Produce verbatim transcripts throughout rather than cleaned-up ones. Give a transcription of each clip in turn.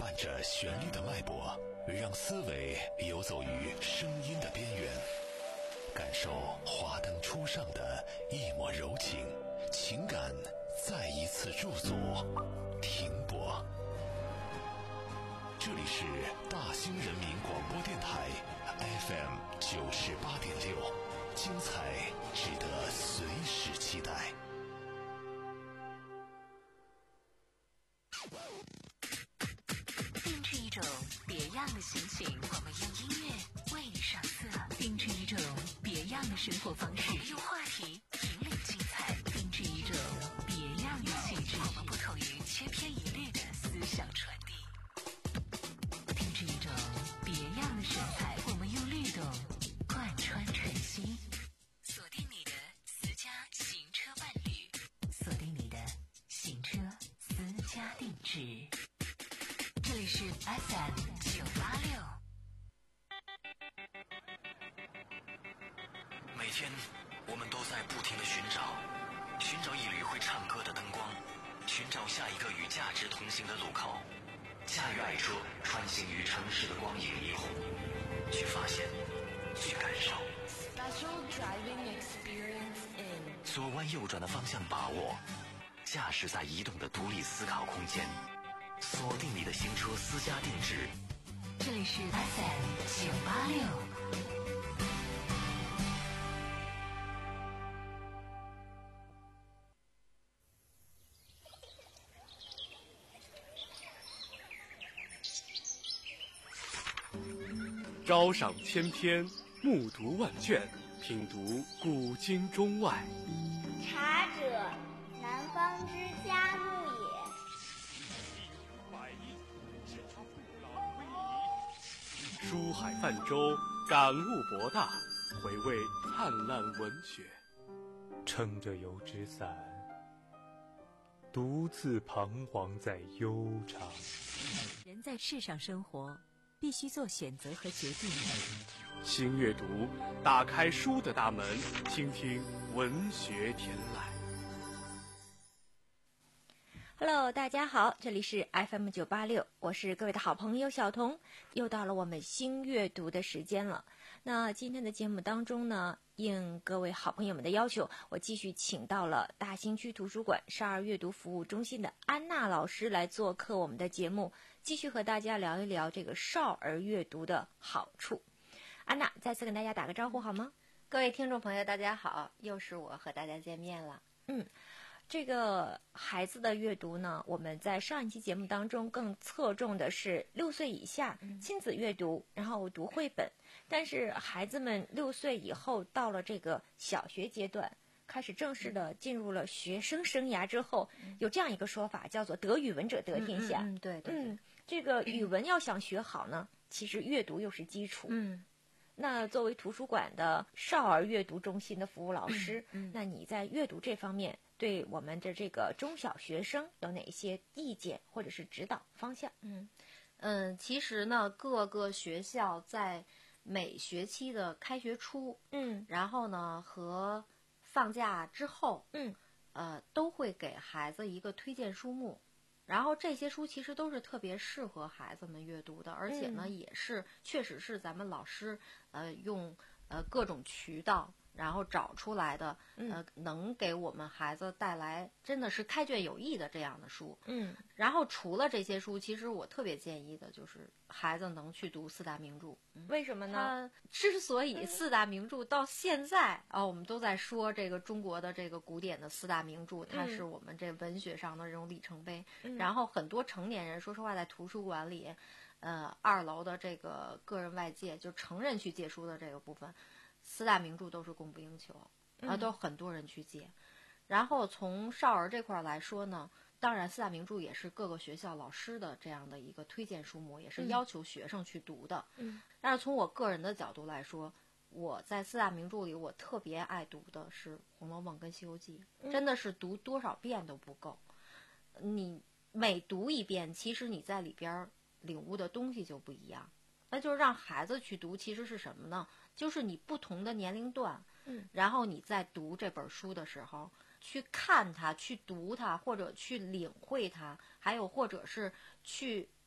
伴着旋律的脉搏，让思维游走于声音的边缘，感受华灯初上的一抹柔情，情感再一次驻足停泊。这里是大兴人民广播电台 F M 九十八点六，精彩值得随时期待。 定制一种别样的心情，我们用音乐为你上色；定制一种别样的生活方式，我们用话题引领精彩；定制一种别样的气质，我们不同于千篇一律的思想传递；定制一种别样的神采，我们用律动贯穿晨曦。锁定你的私家行车伴侣，锁定你的行车私家定制。这里是 F M 九八六。 每天我们都在不停地寻找，寻找一缕会唱歌的灯光，寻找下一个与价值同行的路口。驾驭爱车，穿行于城市的光影霓虹，去发现，去感受。 Special driving experience in 左弯右转的方向把握，驾驶在移动的独立思考空间。锁定你的行车私家定制， 这里是 F M 九八六。 朝赏千篇，暮读万卷，品读古今中外。 茶者，南方之佳木也。 书海泛舟，感悟博大，回味灿烂文学。 撑着油纸伞，独自彷徨在悠长。 人在世上生活，必须做选择和决定。 新阅读，打开书的大门，倾听文学天籁。 Hello， 大家好，这里是 F M 九八六，我是各位的好朋友小彤，又到了我们新阅读的时间了。那今天的节目当中呢，应各位好朋友们的要求，我继续请到了大兴区图书馆少儿阅读服务中心的安娜老师来做客我们的节目，继续和大家聊一聊这个少儿阅读的好处。安娜，再次跟大家打个招呼好吗？ 各位听众朋友大家好，又是我和大家见面了。 嗯，这个孩子的阅读呢，我们在上一期节目当中更侧重的是六岁以下亲子阅读，然后读绘本。但是孩子们六岁以后到了这个小学阶段，开始正式的进入了学生生涯之后，有这样一个说法叫做得语文者得天下。 嗯，嗯对对对。 嗯，这个语文要想学好呢，其实阅读又是基础。 嗯。 那作为图书馆的少儿阅读中心的服务老师，嗯嗯、那你在阅读这方面对我们的这个中小学生有哪些意见或者是指导方向？ 嗯嗯，其实呢，各个学校在每学期的开学初， 嗯， 然后呢和放假之后， 嗯， 呃，都会给孩子一个推荐书目。然后这些书其实都是特别适合孩子们阅读的，而且呢， 嗯、 也是确实是咱们老师呃用呃各种渠道然后找出来的，呃，能给我们孩子带来真的是开卷有益的这样的书。 嗯， 然后除了这些书，其实我特别建议的就是孩子能去读四大名著。 嗯、为什么呢？ 之所以四大名著到现在啊、哦，我们都在说这个中国的这个古典的四大名著，它是我们这文学上的这种里程碑。 嗯、 然后很多成年人，说实话，在图书馆里，呃，二楼的这个个人外借，就成人去借书的这个部分。四大名著都是供不应求，啊，都很多人去借。嗯、然后从少儿这块来说呢，当然四大名著也是各个学校老师的这样的一个推荐书目，也是要求学生去读的。 嗯， 但是从我个人的角度来说，我在四大名著里，我特别爱读的是《红楼梦》跟《西游记》， 嗯， 真的是读多少遍都不够。你每读一遍，其实你在里边领悟的东西就不一样。那就是让孩子去读，其实是什么呢？就是你不同的年龄段， 嗯， 然后你在读这本书的时候，去看它，去读它，或者去领会它，还有或者是去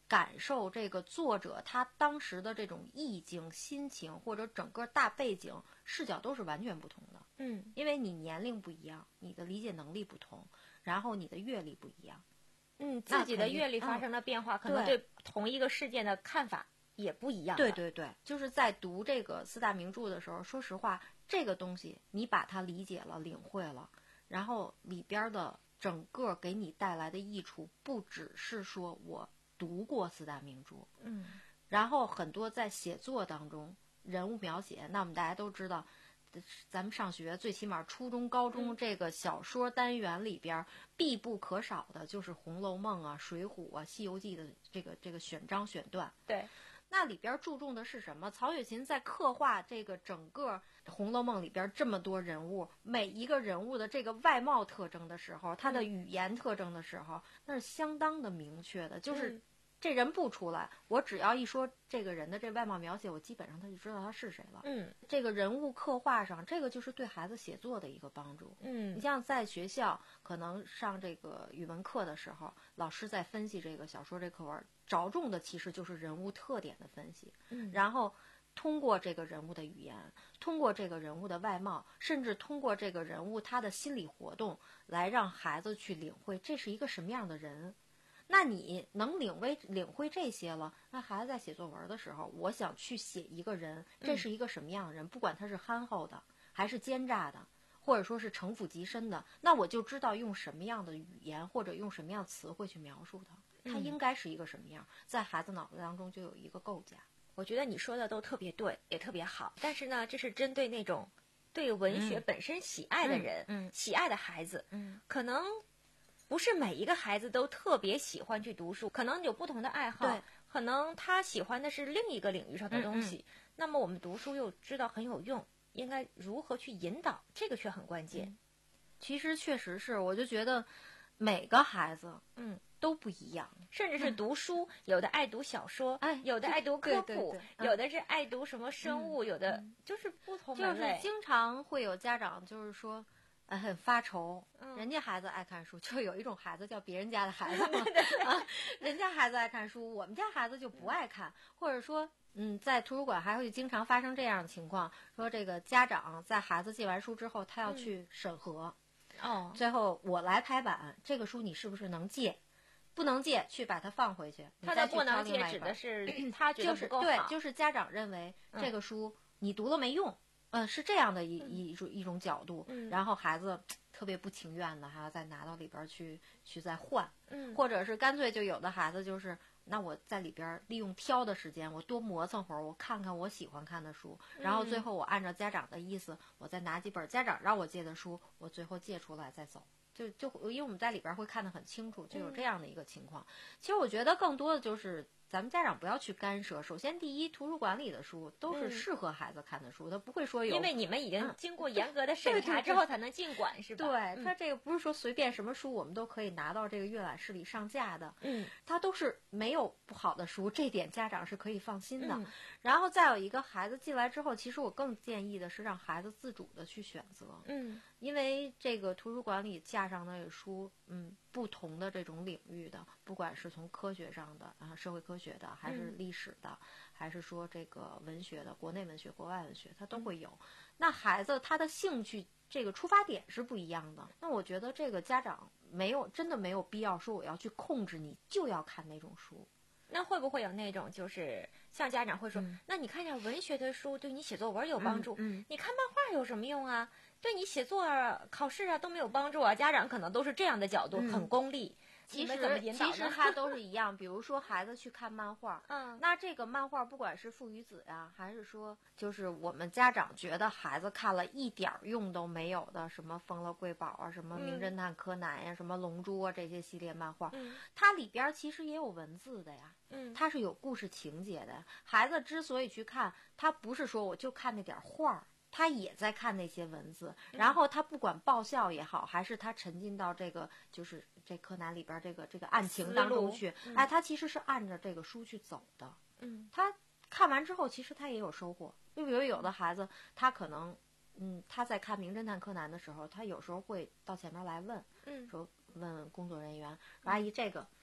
感受这个作者他当时的这种意境、心情或者整个大背景视角都是完全不同的。 嗯， 因为你年龄不一样，你的理解能力不同，然后你的阅历不一样。 嗯，自己的阅历发生了变化， 嗯、 可能对同一个事件的看法也不一样。 对对对，就是在读这个四大名著的时候，说实话，这个东西你把它理解了、领会了，然后里边的整个给你带来的益处，不只是说我读过四大名著， 嗯， 然后很多在写作当中人物描写，那我们大家都知道。咱们上学最起码初中高中这个小说单元里边必不可少的就是《红楼梦》啊、《水浒》啊、《西游记》的这个这个选章选段。 对， 那里边注重的是什么？曹雪芹在刻画这个整个《红楼梦》里边这么多人物，每一个人物的这个外貌特征的时候，他的语言特征的时候，那是相当的明确的，就是。嗯这人不出来，我只要一说这个人的这外貌描写，我基本上他就知道他是谁了。 嗯， 这个人物刻画上，这个就是对孩子写作的一个帮助。 嗯， 你像在学校可能上这个语文课的时候，老师在分析这个小说这课文，着重的其实就是人物特点的分析。 嗯， 然后通过这个人物的语言，通过这个人物的外貌，甚至通过这个人物他的心理活动，来让孩子去领会这是一个什么样的人。那你能领会领会这些了，那孩子在写作文的时候，我想去写一个人，这是一个什么样的人？嗯、不管他是憨厚的，还是奸诈的，或者说是城府极深的，那我就知道用什么样的语言或者用什么样的词汇去描述他，他应该是一个什么样，在孩子脑子当中就有一个构架。 我觉得你说的都特别对，也特别好，但是呢，这是针对那种对文学本身喜爱的人， 嗯嗯、 喜爱的孩子， 嗯， 可能。不是每一个孩子都特别喜欢去读书，可能有不同的爱好， 对， 可能他喜欢的是另一个领域上的东西。 嗯嗯那么我们读书又知道很有用，应该如何去引导，这个却很关键。 嗯、其实确实是，我就觉得每个孩子， 嗯， 都不一样， 甚至是读书，嗯、有的爱读小说， 哎， 有的爱读科普， 对对对嗯、有的是爱读什么生物， 嗯、 有的就是不同门类。 就是经常会有家长就是说。呃，很发愁， 嗯、 人家孩子爱看书，就有一种孩子叫别人家的孩子嘛，啊，人家孩子爱看书，我们家孩子就不爱看，或者说，嗯，在图书馆还会经常发生这样的情况，说这个家长在孩子借完书之后，他要去审核， 嗯、哦， 最后我来拍板，这个书你是不是能借？不能借，去把它放回去。 他的不能借指的是他觉得不够好， 对，就是家长认为这个书你读了没用。嗯嗯，是这样的一一种一种角度， 嗯、 然后孩子特别不情愿的还要再拿到里边去去再换， 嗯， 或者是干脆就有的孩子就是，那我在里边利用挑的时间，我多磨蹭会儿，我看看我喜欢看的书，然后最后我按照家长的意思，我再拿几本家长让我借的书，我最后借出来再走。就就因为我们在里边会看得很清楚，就有这样的一个情况。嗯、其实我觉得更多的就是咱们家长不要去干涉。首先，第一，图书馆里的书都是适合孩子看的书，他、嗯、不会说有， 因为你们已经经过严格的审查之后才能进馆，是吧？ 对，他这个不是说随便什么书我们都可以拿到这个阅览室里上架的， 嗯， 它都是没有不好的书，这点家长是可以放心的。 嗯、 然后再有一个，孩子进来之后，其实我更建议的是让孩子自主的去选择， 嗯， 因为这个图书馆里架上的书，嗯，不同的这种领域的，不管是从科学上的啊，社会科学的，还是历史的，嗯、还是说这个文学的，国内文学、国外文学，它都会有。嗯、那孩子他的兴趣这个出发点是不一样的。那我觉得这个家长没有真的没有必要说我要去控制你就要看那种书。 那会不会有那种就是像家长会说， 嗯、 那你看点文学的书对你写作文有帮助， 嗯嗯、 你看漫画有什么用啊？对你写作啊、考试啊都没有帮助啊。家长可能都是这样的角度， 嗯、 很功利。 其实怎么引导呢？ 其实它都是一样。比如说孩子去看漫画， 嗯， 那这个漫画不管是父与子呀，还是说就是我们家长觉得孩子看了一点用都没有的，什么丰乐贵宝啊，什么名侦探柯南呀，嗯、什么龙珠啊这些系列漫画， 嗯， 它里边其实也有文字的呀， 嗯， 它是有故事情节的。孩子之所以去看，他不是说我就看那点画。他也在看那些文字，然后他不管爆笑也好，还是他沉浸到这个就是这柯南里边这个这个案情当中去， 嗯、 哎，他其实是按着这个书去走的。 嗯， 他看完之后，其实他也有收获。就比如有的孩子，他可能，嗯，他在看《名侦探柯南》的时候，他有时候会到前面来问， 嗯， 说问工作人员说：“阿姨，这个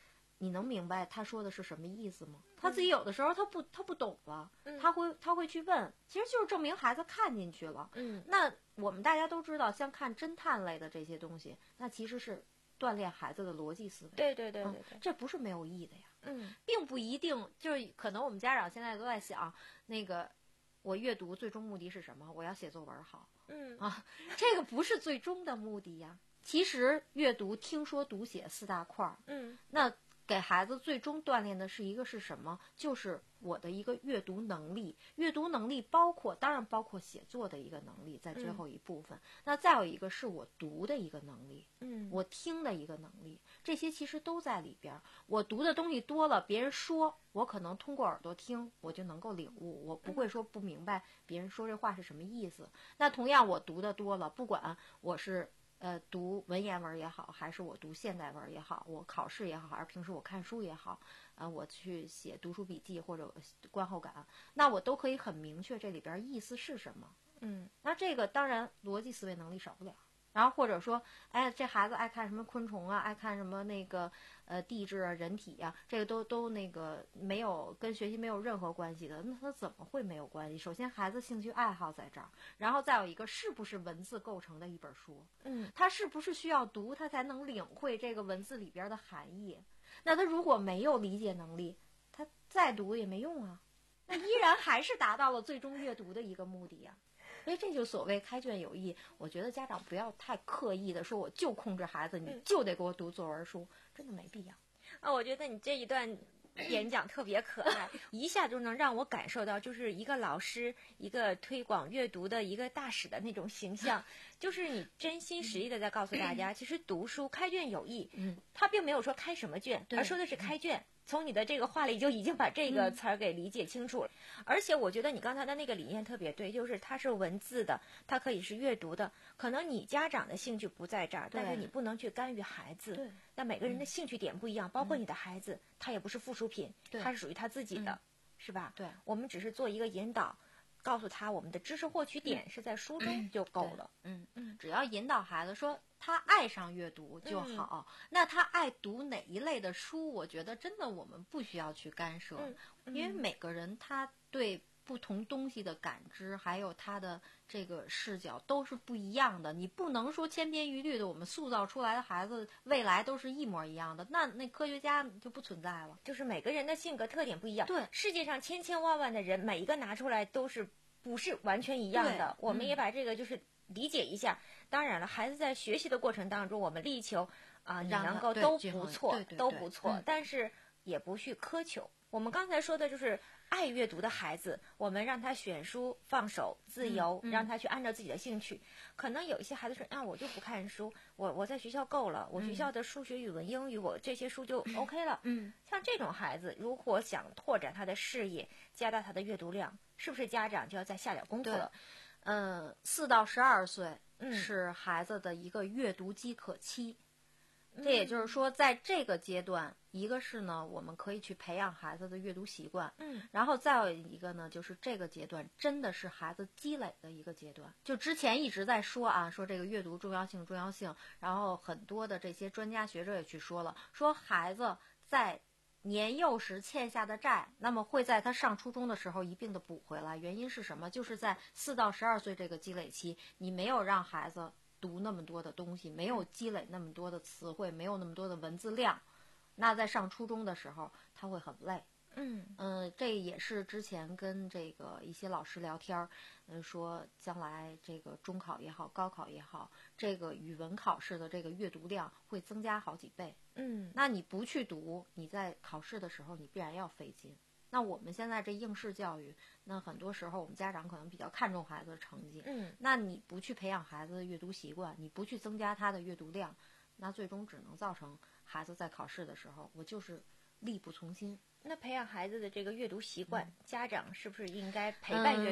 你能明白他说的是什么意思吗？他自己有的时候他不他不懂了， 嗯、 他会他会去问，其实就是证明孩子看进去了。 嗯， 那我们大家都知道，像看侦探类的这些东西，那其实是锻炼孩子的逻辑思维。 对对对对对、 嗯，这不是没有意义的呀。 嗯， 并不一定就是可能我们家长现在都在想，那个我阅读最终目的是什么？我要写作文好。 嗯啊，这个不是最终的目的呀。其实阅读、听说、读写四大块儿。 嗯， 那给孩子最终锻炼的是一个是什么？就是我的一个阅读能力。阅读能力包括，当然包括写作的一个能力，在最后一部分。嗯、那再有一个是我读的一个能力， 嗯， 我听的一个能力，这些其实都在里边。我读的东西多了，别人说，我可能通过耳朵听，我就能够领悟，我不会说不明白别人说这话是什么意思。那同样，我读的多了，不管我是。呃，读文言文也好，还是我读现代文也好，我考试也好，还是平时我看书也好，呃，我去写读书笔记或者观后感，那我都可以很明确这里边意思是什么。 嗯， 那这个当然逻辑思维能力少不了。然后或者说，哎，这孩子爱看什么昆虫啊，爱看什么那个呃地质啊、人体啊，这个都都那个没有跟学习没有任何关系的，那他怎么会没有关系？首先，孩子兴趣爱好在这儿，然后再有一个是不是文字构成的一本书？ 嗯， 他是不是需要读，他才能领会这个文字里边的含义？那他如果没有理解能力，他再读也没用啊，那依然还是达到了最终阅读的一个目的呀。所以这就所谓开卷有益，我觉得家长不要太刻意的说我就控制孩子，你就得给我读作文书，真的没必要。 啊，我觉得你这一段演讲特别可爱，一下就能让我感受到，就是一个老师，一个推广阅读的一个大使的那种形象，就是你真心实意的在告诉大家，其实读书开卷有益， 嗯， 他并没有说开什么卷，而说的是开卷。从你的这个话里就已经把这个词儿给理解清楚了，嗯、而且我觉得你刚才的那个理念特别对，就是它是文字的，它可以是阅读的。可能你家长的兴趣不在这儿，但是你不能去干预孩子。 对， 那每个人的兴趣点不一样，嗯、包括你的孩子，他也不是附属品，他是属于他自己的，嗯、是吧？ 对， 我们只是做一个引导。告诉他我们的知识获取点是在书中就够了。 嗯嗯，只要引导孩子说他爱上阅读就好。嗯、那他爱读哪一类的书，我觉得真的我们不需要去干涉， 嗯嗯、 因为每个人他对不同东西的感知，还有他的这个视角都是不一样的。你不能说千篇一律的，我们塑造出来的孩子未来都是一模一样的，那那科学家就不存在了。 就是每个人的性格特点不一样。 对， 世界上千千万万的人，每一个拿出来都是不是完全一样的。我们也把这个就是理解一下。嗯、当然了，孩子在学习的过程当中，我们力求啊、呃，你能够都不错， 对对对都不错， 嗯、 但是也不去苛求。我们刚才说的就是爱阅读的孩子，我们让他选书放手自由， 嗯嗯、 让他去按照自己的兴趣。可能有一些孩子说啊，我就不看书，我我在学校够了，我学校的数学、语文、英语，我这些书就 OK 了。 嗯， 像这种孩子，如果想拓展他的视野，加大他的阅读量，是不是家长就要再下点功夫了？ 嗯，四到十二岁嗯是孩子的一个阅读饥渴期。这也就是说，在这个阶段，一个是呢，我们可以去培养孩子的阅读习惯， 嗯， 然后再有一个呢，就是这个阶段真的是孩子积累的一个阶段。就之前一直在说啊，说这个阅读重要性重要性，然后很多的这些专家学者也去说了，说孩子在年幼时欠下的债，那么会在他上初中的时候一并的补回来。原因是什么？就是在四到十二岁这个积累期，你没有让孩子读那么多的东西，没有积累那么多的词汇，没有那么多的文字量，那在上初中的时候他会很累。 嗯嗯、呃，这也是之前跟这个一些老师聊天，嗯、呃，说将来这个中考也好，高考也好，这个语文考试的这个阅读量会增加好几倍。 嗯， 那你不去读，你在考试的时候你必然要费劲。那我们现在这应试教育，那很多时候我们家长可能比较看重孩子的成绩， 嗯， 那你不去培养孩子的阅读习惯，你不去增加他的阅读量，那最终只能造成孩子在考试的时候，我就是力不从心。 那培养孩子的这个阅读习惯，嗯、家长是不是应该陪伴阅读？ 嗯、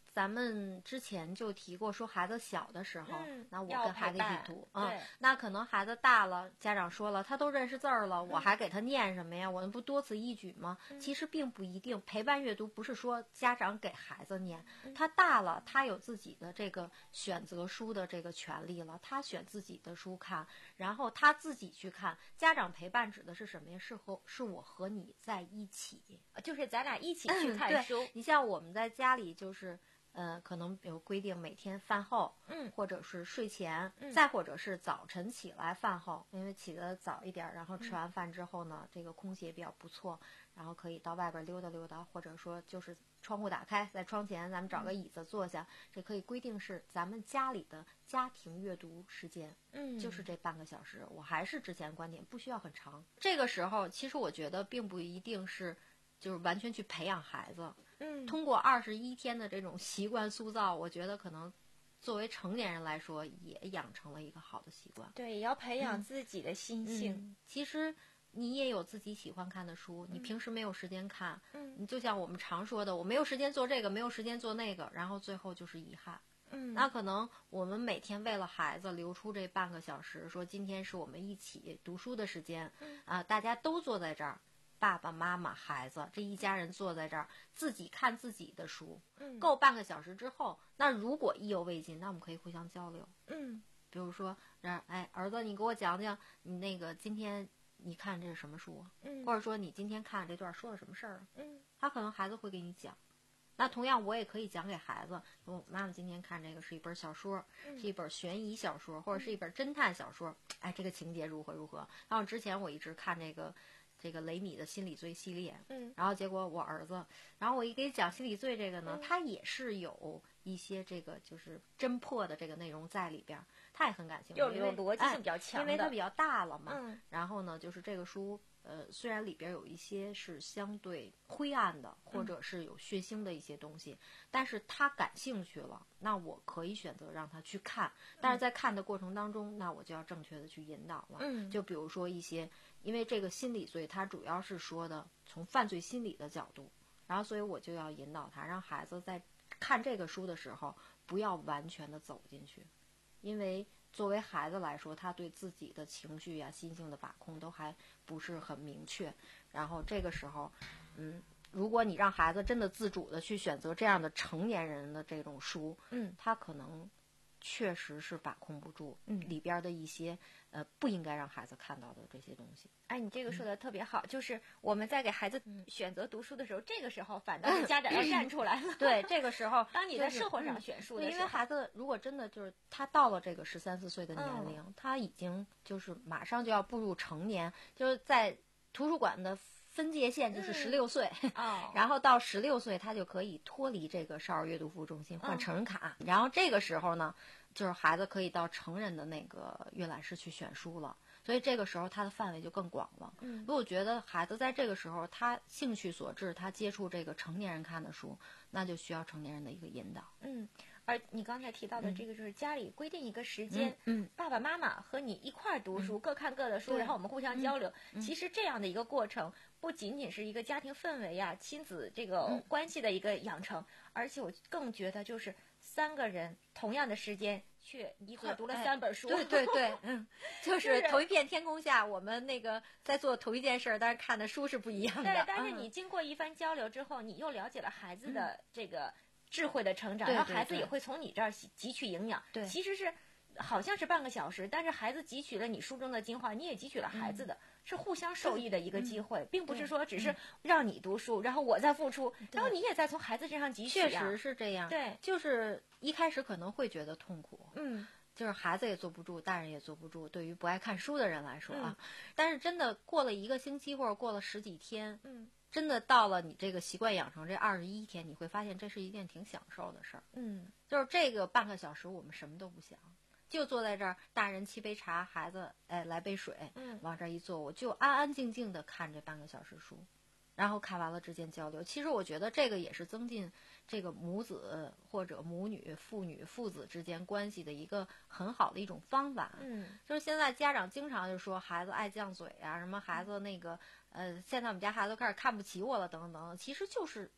咱们之前就提过，说孩子小的时候， 嗯、 那我跟孩子一起读， 嗯， 那可能孩子大了，家长说了，他都认识字儿了，嗯、我还给他念什么呀？我们不多此一举吗？嗯、其实并不一定，陪伴阅读不是说家长给孩子念，嗯、他大了，他有自己的这个选择书的这个权利了，他选自己的书看，然后他自己去看。家长陪伴指的是什么呀？是和是我和你在一起， 就是咱俩一起去看书。 嗯、你像我们在家里就是。呃，可能有规定每天饭后， 嗯， 或者是睡前， 嗯， 再或者是早晨起来饭后，因为起得早一点，然后吃完饭之后呢，嗯、这个空气也比较不错，然后可以到外边溜达溜达，或者说就是窗户打开，在窗前咱们找个椅子坐下，嗯、这可以规定是咱们家里的家庭阅读时间， 嗯， 就是这半个小时。我还是之前观点，不需要很长。这个时候，其实我觉得并不一定是，就是完全去培养孩子。 嗯， 通过二十一天的这种习惯塑造，我觉得可能作为成年人来说，也养成了一个好的习惯。 对，也要培养自己的心性。 嗯嗯、其实你也有自己喜欢看的书，你平时没有时间看， 嗯， 你就像我们常说的，我没有时间做这个，没有时间做那个，然后最后就是遗憾。 嗯， 那可能我们每天为了孩子留出这半个小时，说今天是我们一起读书的时间， 嗯、 啊，大家都坐在这儿。爸爸妈妈孩子这一家人坐在这儿，自己看自己的书， 嗯， 够半个小时之后，那如果意犹未尽，那我们可以互相交流， 嗯， 比如说，哎，儿子，你给我讲讲你那个今天你看这是什么书啊？ 嗯， 或者说你今天看这段说了什么事儿？ 嗯， 他可能孩子会给你讲，那同样我也可以讲给孩子，说妈妈今天看这个是一本小说， 嗯、 是一本悬疑小说，或者是一本侦探小说，哎，这个情节如何如何？然后之前我一直看这个。这个雷米的心理罪系列， 嗯， 然后结果我儿子，然后我一给讲心理罪这个呢， 嗯、 他也是有一些这个就是侦破的这个内容在里边，他也很感兴趣， 有有逻辑性比较强的、哎，因为他比较大了嘛。 嗯， 然后呢，就是这个书，呃，虽然里边有一些是相对灰暗的，或者是有血腥的一些东西， 嗯、 但是他感兴趣了，那我可以选择让他去看，但是在看的过程当中，那我就要正确的去引导了。 嗯， 就比如说一些。因为这个心理罪，它主要是说的从犯罪心理的角度，然后所以我就要引导他，让孩子在看这个书的时候不要完全的走进去，因为作为孩子来说，他对自己的情绪呀、心性的把控都还不是很明确。然后这个时候，嗯，如果你让孩子真的自主的去选择这样的成年人的这种书， 嗯， 他可能确实是把控不住， 嗯， 里边的一些。呃，不应该让孩子看到的这些东西。 哎，你这个说的特别好，嗯、就是我们在给孩子选择读书的时候，嗯、这个时候反倒是家长要站出来了。 对，这个时候， 当你在社会上选书的时候， 因为孩子如果真的就是他到了这个十三四岁的年龄，嗯、他已经就是马上就要步入成年，就是在图书馆的分界线就是十六岁， 嗯哦、 然后到十六岁他就可以脱离这个少儿阅读服务中心换成人卡，嗯、然后这个时候呢。就是孩子可以到成人的那个阅览室去选书了，所以这个时候他的范围就更广了。 嗯， 如果觉得孩子在这个时候他兴趣所致，他接触这个成年人看的书，那就需要成年人的一个引导。 嗯，而你刚才提到的这个就是家里规定一个时间， 嗯，嗯爸爸妈妈和你一块儿读书，嗯、各看各的书，然后我们互相交流。 嗯、 其实这样的一个过程，不仅仅是一个家庭氛围呀、亲子这个关系的一个养成，嗯、而且我更觉得就是三个人同样的时间。去一块读了三本书， 对对对，嗯，就是同一片天空下，我们那个在做同一件事儿，但是看的书是不一样的。 对，但是你经过一番交流之后，你又了解了孩子的这个智慧的成长， 嗯、 然后孩子也会从你这儿汲取营养。 对， 其实是好像是半个小时，但是孩子汲取了你书中的精华，你也汲取了孩子的。嗯是互相受益的一个机会， 嗯、 并不是说只是让你读书，嗯、然后我再付出，然后你也在从孩子身上汲取、啊。 确实是这样， 对， 就是一开始可能会觉得痛苦， 嗯， 就是孩子也坐不住，大人也坐不住，对于不爱看书的人来说啊， 嗯、 但是真的过了一个星期或者过了十几天， 嗯， 真的到了你这个习惯养成这二十一天，你会发现这是一件挺享受的事儿， 嗯， 就是这个半个小时我们什么都不想。就坐在这儿，大人沏杯茶，孩子哎来杯水， 嗯， 往这儿一坐，我就安安静静的看这半个小时书，然后看完了之间交流。其实我觉得这个也是增进这个母子或者母女、父女、父子之间关系的一个很好的一种方法。 嗯， 就是现在家长经常就说孩子爱犟嘴啊，什么孩子那个呃，现在我们家孩子都开始看不起我了，等等，其实就是。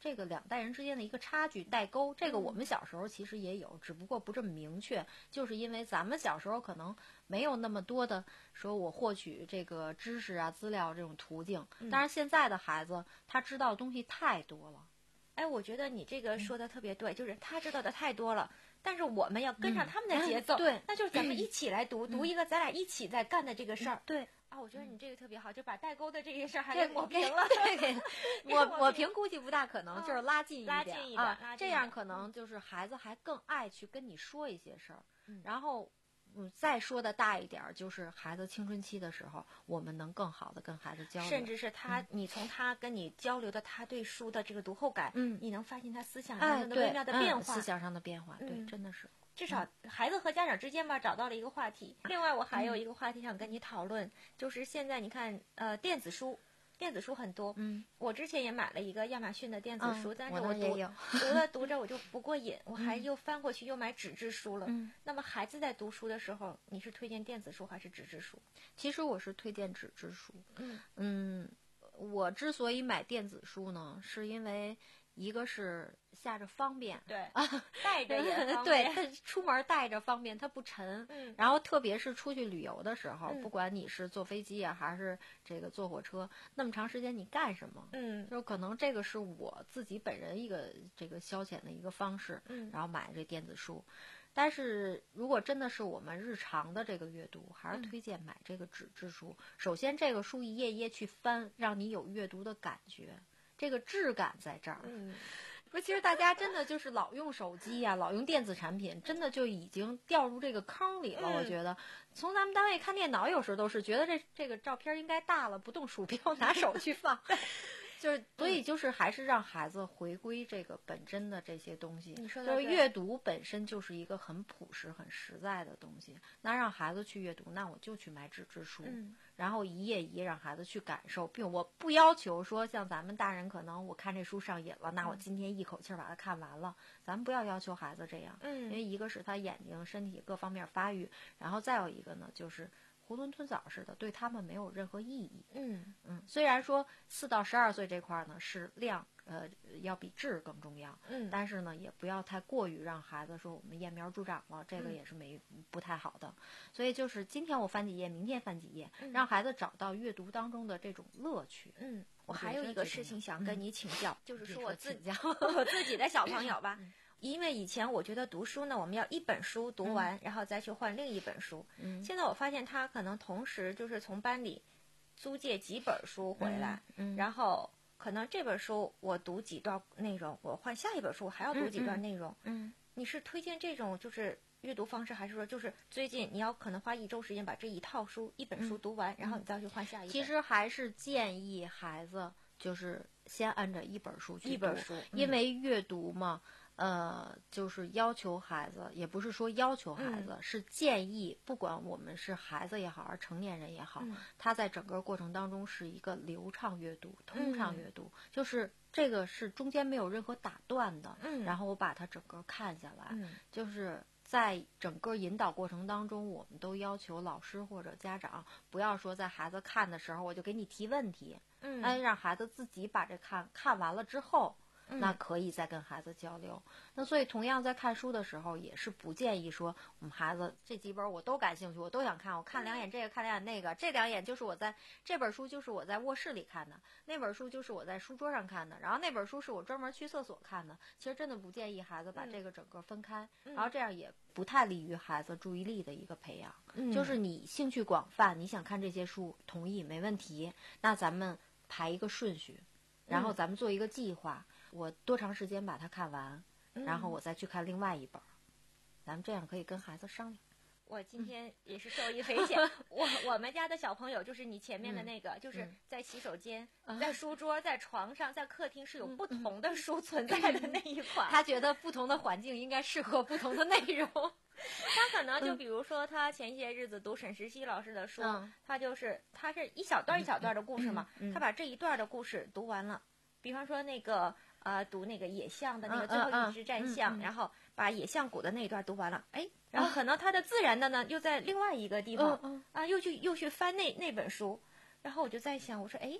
这个两代人之间的一个差距代沟，这个我们小时候其实也有，只不过不这么明确，就是因为咱们小时候可能没有那么多的说我获取这个知识啊资料这种途径，但是现在的孩子他知道的东西太多了。 哎，我觉得你这个说的特别对，嗯、就是他知道的太多了，但是我们要跟上他们的节奏， 嗯、对， 那就是咱们一起来读，嗯、读一个咱俩一起在干的这个事儿， 嗯、对。 啊，我觉得你这个特别好，就把代沟的这件事儿还给抹平了。 对，抹抹平估计不大可能，就是拉近一点， 拉近一点， 啊，这样可能就是孩子还更爱去跟你说一些事儿， 嗯、 然后。嗯，再说的大一点，就是孩子青春期的时候，我们能更好的跟孩子交流， 甚至是他， 嗯、 你从他跟你交流的他对书的这个读后感， 嗯， 你能发现他思想哎上的微妙的变化， 嗯、思想上的变化，对， 嗯、 真的是。 至少孩子和家长之间吧，找到了一个话题。另外，我还有一个话题想跟你讨论，嗯、就是现在你看，呃，电子书。电子书很多， 嗯， 我之前也买了一个亚马逊的电子书， 嗯、 但是我读读了读着我就不过瘾，我还又翻过去又买纸质书了。 嗯， 那么孩子在读书的时候，你是推荐电子书还是纸质书？ 其实我是推荐纸质书。 嗯嗯，我之所以买电子书呢，是因为一个是下着方便， 对啊，带着也方便， 对，它出门带着方便，它不沉。 嗯， 然后特别是出去旅游的时候， 嗯、 不管你是坐飞机啊，还是这个坐火车，那么长时间你干什么？ 嗯， 就可能这个是我自己本人一个这个消遣的一个方式。 嗯， 然后买这电子书。但是如果真的是我们日常的这个阅读，还是推荐买这个纸质书。嗯、首先，这个书一页一页去翻，让你有阅读的感觉。这个质感在这儿， 嗯， 不，其实大家真的就是老用手机呀、啊，老用电子产品，真的就已经掉入这个坑里了。 嗯、 我觉得，从咱们单位看电脑，有时候都是觉得这这个照片应该大了，不动鼠标，拿手去放。就是，所以就是还是让孩子回归这个本真的这些东西。 你说的就是阅读本身就是一个很朴实、很实在的东西。那让孩子去阅读，那我就去买纸质书， 嗯、 然后一页一页让孩子去感受，并我不要求说像咱们大人可能我看这书上瘾了，那我今天一口气把它看完了。咱们不要要求孩子这样， 嗯， 因为一个是他眼睛、身体各方面发育，然后再有一个呢就是。囫囵吞枣似的，对他们没有任何意义。 嗯嗯，虽然说四到十二岁这块呢是量，呃，要比质更重要。 嗯， 但是呢，也不要太过于让孩子说我们揠苗助长了，这个也是没、嗯、不太好的。所以就是今天我翻几页，明天翻几页， 嗯、 让孩子找到阅读当中的这种乐趣。 嗯，我还有一个事情想跟你请教， 嗯、 就是说我自己我自己的小朋友吧。 嗯因为以前我觉得读书呢，我们要一本书读完， 嗯、 然后再去换另一本书。 嗯， 现在我发现他可能同时就是从班里租借几本书回来， 嗯， 然后可能这本书我读几段内容，我换下一本书我还要读几段内容。 嗯， 你是推荐这种就是阅读方式，还是说就是最近你要可能花一周时间把这一套书一本书读完， 嗯、 然后你再去换下一本？ 其实还是建议孩子就是先按着一本书去读， 一本书，嗯、 因为阅读嘛。呃，就是要求孩子，也不是说要求孩子， 嗯、 是建议，不管我们是孩子也好，还是成年人也好， 嗯、 他在整个过程当中是一个流畅阅读、通畅阅读，嗯、就是这个是中间没有任何打断的。 嗯， 然后我把它整个看下来， 嗯、 就是在整个引导过程当中，我们都要求老师或者家长不要说在孩子看的时候我就给你提问题， 嗯， 哎，让孩子自己把这看看完了之后。 嗯、 那可以再跟孩子交流。那所以同样在看书的时候，也是不建议说我们孩子这几本我都感兴趣，我都想看，我看两眼这个，看两眼那个，这两眼就是我在这本书就是我在卧室里看的，那本书就是我在书桌上看的，然后那本书是我专门去厕所看的。其实真的不建议孩子把这个整个分开， 嗯、 然后这样也不太利于孩子注意力的一个培养。 嗯、 就是你兴趣广泛，你想看这些书，同意没问题，那咱们排一个顺序，然后咱们做一个计划。我多长时间把它看完，然后我再去看另外一本，嗯、咱们这样可以跟孩子商量。 我今天也是受益匪浅。我我们家的小朋友就是你前面的那个， 嗯、 就是在洗手间、 嗯、 在书桌、在床上、在客厅是有不同的书存在的那一款。 他觉得不同的环境应该适合不同的内容。 他可能就比如说，他前些日子读沈石溪老师的书， 嗯、 他就是他是一小段一小段的故事嘛， 嗯嗯、 他把这一段的故事读完了。比方说那个呃，读那个野象的那个最后一只战象， 嗯嗯嗯、 然后把野象谷的那一段读完了，哎，然后可能他的自然的呢又在另外一个地方、 嗯嗯、 啊，又去又去翻那那本书，然后我就在想，我说哎，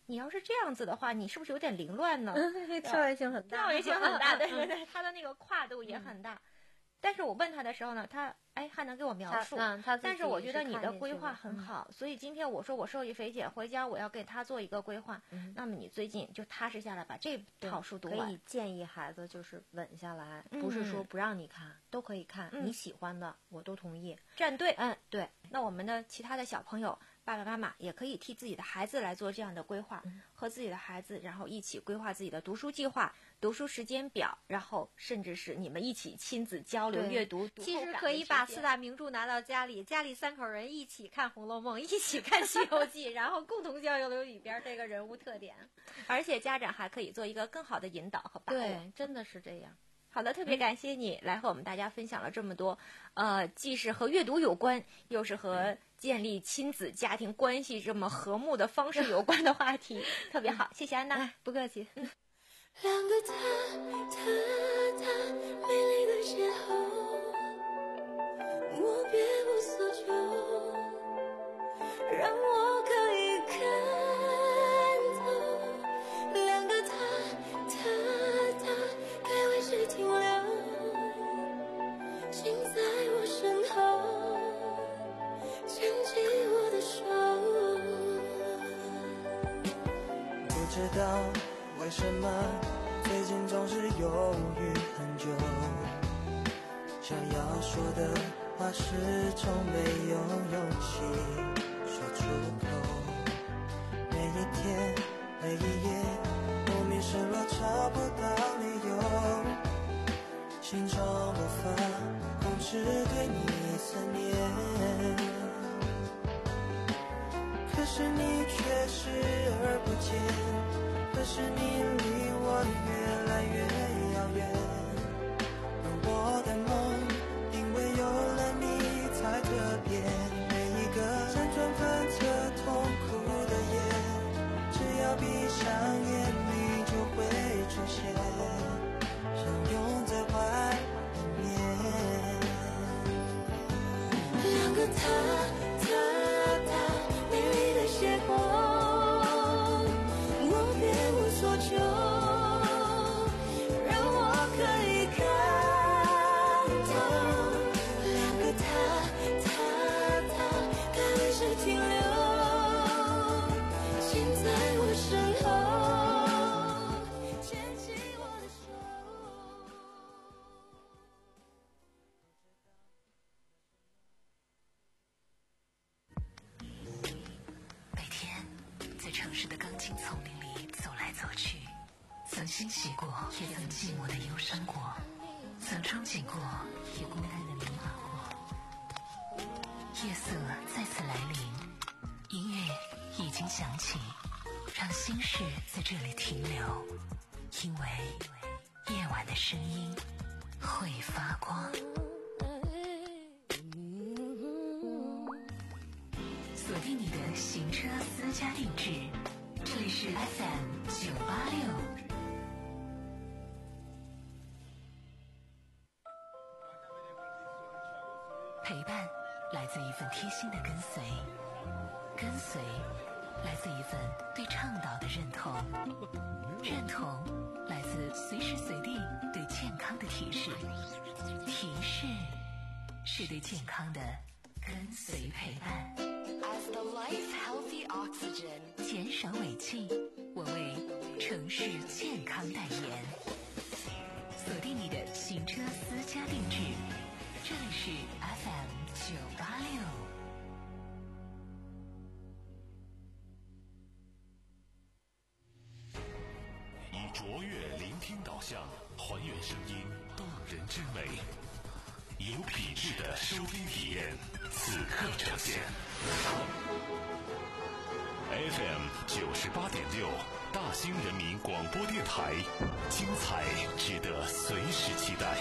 你要是这样子的话，你是不是有点凌乱呢？ 跳跃性很大， 跳跃性很大，对对对，他的那个跨度也很大。嗯、但是我问他的时候呢，他哎还能给我描述， 嗯，他但是我觉得你的规划很好，嗯、所以今天我说我受益匪浅，回家我要给他做一个规划。嗯、那么你最近就踏实下来，把这套书读完。 可以建议孩子就是稳下来，嗯、不是说不让你看，都可以看，嗯、你喜欢的我都同意。 站队， 嗯，对。 那我们的其他的小朋友。爸爸妈妈也可以替自己的孩子来做这样的规划，嗯、和自己的孩子，然后一起规划自己的读书计划、读书时间表，然后甚至是你们一起亲子交流阅读。读其实可以把四大名著拿到家里，家里三口人一起看《红楼梦》，一起看《西游记》，然后共同交流里边这个人物特点， 而且家长还可以做一个更好的引导和把握。 对，真的是这样。 好的，特别感谢你来和我们大家分享了这么多，呃，既是和阅读有关，又是和建立亲子家庭关系这么和睦的方式有关的话题，特别好，谢谢安娜， 哎、不客气。嗯、 两个他，他，他，美丽的邂逅，我别无所求，让我可以看透。两个他，他，他，该为谁停留？心在我身后，牵起我的手。不知道为什么最近总是犹豫很久，想要说的话始终没有勇气说出口。每一天每一夜莫名失落，找不到理由，心中无法控制对你思念，可是你却视而不见，可是你离我越来越遥远，而我的梦因为有了你才特别，每一个辗转反侧痛苦的夜，只要闭上眼你就会出现，相拥在怀里面。两个他，他，他，美丽的邂逅，我别无所求，让我可以看透。两个他，他，他，该为谁停留？心在我身后，牵起我的手。 每天在城市的钢筋丛林里走来走去，曾欣喜过，也曾寂寞的忧伤过，曾憧憬过，也孤单的迷茫过。夜色再次来临，音乐已经响起，让心事在这里停留，因为夜晚的声音会发光。锁定你的行车私家定制，这里是 F M 九八六。陪伴来自一份贴心的跟随，跟随来自一份对倡导的认同，认同来自随时随地对健康的提示，提示是对健康的跟随陪伴。As the life healthy oxygen， 减少尾气，我为城市健康代言。锁定你的行车私家定制，这里是 F M 九八六。 以卓越聆听导向，还原声音动人之美，有品质的收听体验，此刻呈现。F M 九十八点六，大兴人民广播电台，精彩值得随时期待。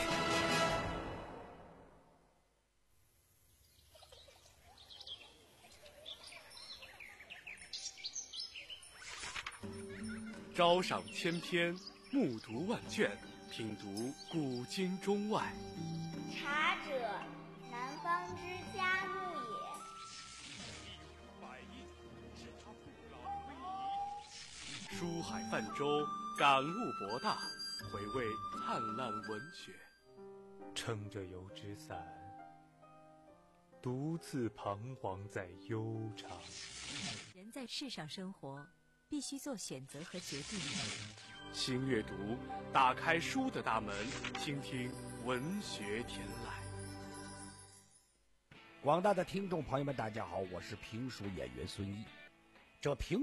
朝赏千篇，暮读万卷，品读古今中外。 茶者，南方之佳木也。 书海泛舟，感悟博大，回味灿烂文学。 撑着油纸伞，独自彷徨在悠长。 人在世上生活，必须做选择和决定。 新阅读，打开书的大门，倾听文学天籁。 广大的听众朋友们，大家好，我是评书演员孙一。这评